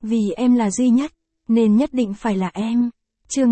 Vì em là duy nhất, nên nhất định phải là em. Chương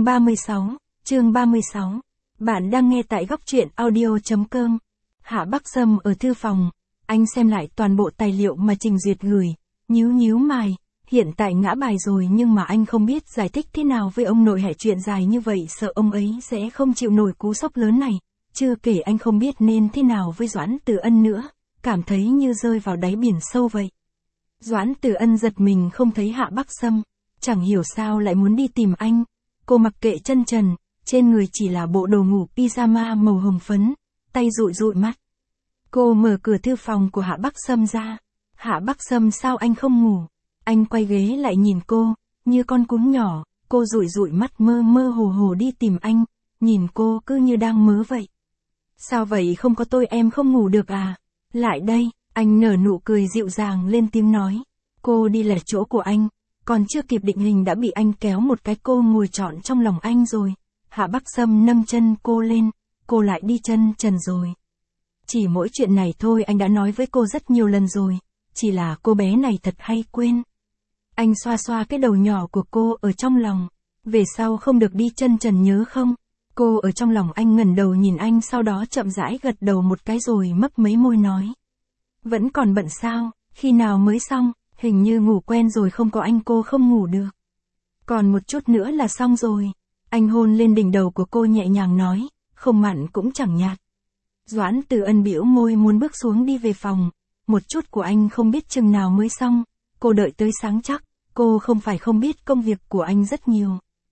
36. Bạn đang nghe tại góc truyện audio.com. Hạ Bắc Sâm ở thư phòng. Anh xem lại toàn bộ tài liệu mà Trình Duyệt gửi. Nhíu mày. Hiện tại ngã bài rồi nhưng mà anh không biết giải thích thế nào với ông nội hệ chuyện dài như vậy, sợ ông ấy sẽ không chịu nổi cú sốc lớn này. Chưa kể anh không biết nên thế nào với Doãn Tử Ân nữa. Cảm thấy như rơi vào đáy biển sâu vậy. Doãn Tử Ân giật mình không thấy Hạ Bắc Sâm. Chẳng hiểu sao lại muốn đi tìm anh. Cô mặc kệ chân trần, trên người chỉ là bộ đồ ngủ pyjama màu hồng phấn, tay dụi mắt. Cô mở cửa thư phòng của Hạ Bắc Sâm ra. Hạ Bắc Sâm, sao anh không ngủ? Anh quay ghế lại nhìn cô, như con cún nhỏ. Cô dụi mắt mơ hồ đi tìm anh, nhìn cô cứ như đang mơ vậy. Sao vậy, không có tôi em không ngủ được à? Lại đây, anh nở nụ cười dịu dàng lên tiếng nói. Cô đi lệch chỗ của anh, còn chưa kịp định hình đã bị anh kéo một cái, cô ngồi trọn trong lòng anh rồi. Hạ Bắc Sâm nâng chân cô lên, cô lại đi chân trần rồi. Chỉ mỗi chuyện này thôi anh đã nói với cô rất nhiều lần rồi, chỉ là cô bé này thật hay quên. Anh xoa cái đầu nhỏ của cô ở trong lòng. Về sau không được đi chân trần nhớ không? Cô ở trong lòng anh ngẩng đầu nhìn anh, sau đó chậm rãi gật đầu một cái rồi mấp mấy môi nói. Vẫn còn bận sao, khi nào mới xong? Hình như ngủ quen rồi, không có anh cô không ngủ được. Còn một chút nữa là xong rồi. Anh hôn lên đỉnh đầu của cô nhẹ nhàng nói, không mặn cũng chẳng nhạt. Doãn Tử Ân bĩu môi muốn bước xuống đi về phòng. Một chút của anh không biết chừng nào mới xong. Cô đợi tới sáng chắc. Cô không phải không biết công việc của anh rất nhiều.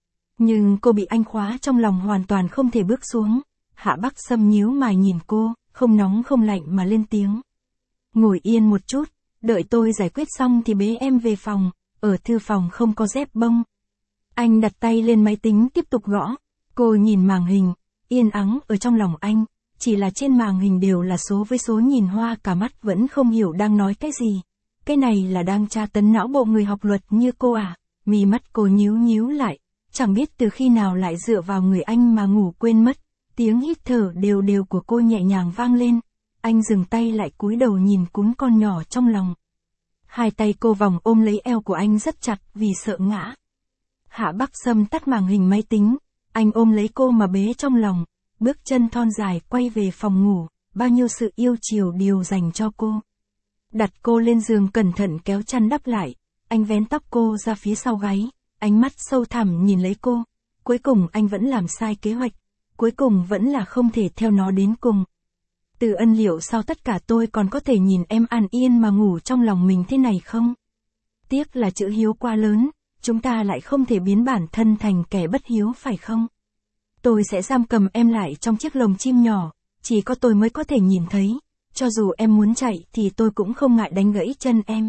Nhưng cô bị anh khóa trong lòng, hoàn toàn không thể bước xuống. Hạ Bắc Sâm nhíu mày nhìn cô, không nóng không lạnh mà lên tiếng. Ngồi yên một chút, đợi tôi giải quyết xong thì bế em về phòng, ở thư phòng không có dép bông. Anh đặt tay lên máy tính tiếp tục gõ. Cô nhìn màn hình, yên ắng ở trong lòng anh, chỉ là trên màn hình đều là số với số, nhìn hoa cả mắt vẫn không hiểu đang nói cái gì. Cái này là đang tra tấn não bộ người học luật như cô à? Mí mắt cô nhíu lại, chẳng biết từ khi nào lại dựa vào người anh mà ngủ quên mất. Tiếng hít thở đều của cô nhẹ nhàng vang lên. Anh dừng tay lại, cúi đầu nhìn cún con nhỏ trong lòng. Hai tay cô vòng ôm lấy eo của anh rất chặt vì sợ ngã. Hạ Bắc Sâm tắt màn hình máy tính, anh ôm lấy cô mà bế trong lòng, bước chân thon dài quay về phòng ngủ, bao nhiêu sự yêu chiều đều dành cho cô. Đặt cô lên giường cẩn thận kéo chăn đắp lại, anh vén tóc cô ra phía sau gáy, ánh mắt sâu thẳm nhìn lấy cô. Cuối cùng anh vẫn làm sai kế hoạch, cuối cùng vẫn là không thể theo nó đến cùng. Tử Ân, liệu sau tất cả tôi còn có thể nhìn em an yên mà ngủ trong lòng mình thế này không? Tiếc là chữ hiếu quá lớn, chúng ta lại không thể biến bản thân thành kẻ bất hiếu phải không? Tôi sẽ giam cầm em lại trong chiếc lồng chim nhỏ, chỉ có tôi mới có thể nhìn thấy. Cho dù em muốn chạy thì tôi cũng không ngại đánh gãy chân em.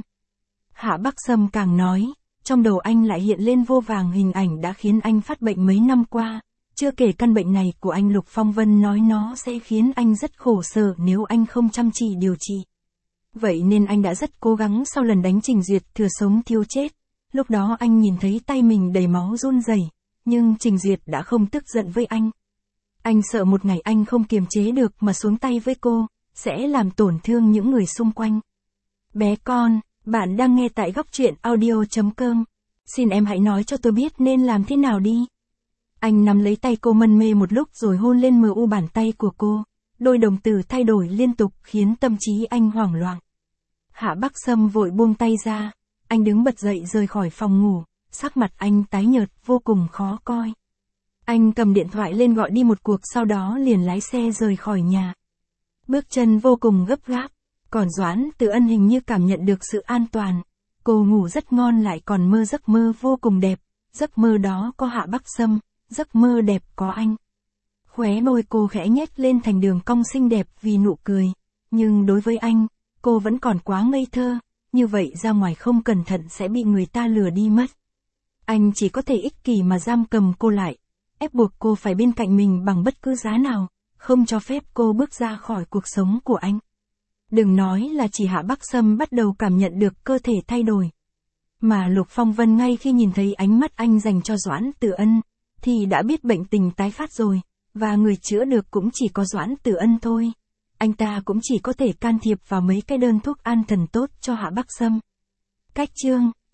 Hạ Bắc Sâm càng nói, trong đầu anh lại hiện lên vô vàng hình ảnh đã khiến anh phát bệnh mấy năm qua. Chưa kể căn bệnh này của anh, Lục Phong Vân nói nó sẽ khiến anh rất khổ sở nếu anh không chăm chỉ điều trị. Vậy nên anh đã rất cố gắng. Sau lần đánh Trình Duyệt thừa sống thiếu chết, lúc đó anh nhìn thấy tay mình đầy máu run rẩy, nhưng Trình Duyệt đã không tức giận với anh. Anh sợ một ngày anh không kiềm chế được mà xuống tay với cô, sẽ làm tổn thương những người xung quanh. Bé con, bạn đang nghe tại góc truyện audio.com. Xin em hãy nói cho tôi biết nên làm thế nào đi. Anh nắm lấy tay cô mân mê một lúc rồi hôn lên mờ u bàn tay của cô. Đôi đồng tử thay đổi liên tục khiến tâm trí anh hoảng loạn. Hạ Bắc Sâm vội buông tay ra. Anh đứng bật dậy rời khỏi phòng ngủ. Sắc mặt anh tái nhợt vô cùng khó coi. Anh cầm điện thoại lên gọi đi một cuộc, sau đó liền lái xe rời khỏi nhà. Bước chân vô cùng gấp gáp. Còn Doãn Tử Ân hình như cảm nhận được sự an toàn. Cô ngủ rất ngon, lại còn mơ giấc mơ vô cùng đẹp. Giấc mơ đó có Hạ Bắc Sâm, giấc mơ đẹp có anh. Khóe môi cô khẽ nhếch lên thành đường cong xinh đẹp vì nụ cười. Nhưng đối với anh, cô vẫn còn quá ngây thơ. Như vậy ra ngoài không cẩn thận sẽ bị người ta lừa đi mất. Anh chỉ có thể ích kỷ mà giam cầm cô lại, ép buộc cô phải bên cạnh mình bằng bất cứ giá nào, không cho phép cô bước ra khỏi cuộc sống của anh. Đừng nói là chỉ Hạ Bắc Sâm bắt đầu cảm nhận được cơ thể thay đổi. Mà Lục Phong Vân ngay khi nhìn thấy ánh mắt anh dành cho Doãn Tử Ân, thì đã biết bệnh tình tái phát rồi, và người chữa được cũng chỉ có Doãn Tử Ân thôi. Anh ta cũng chỉ có thể can thiệp vào mấy cái đơn thuốc an thần tốt cho Hạ Bắc Sâm. Cách chương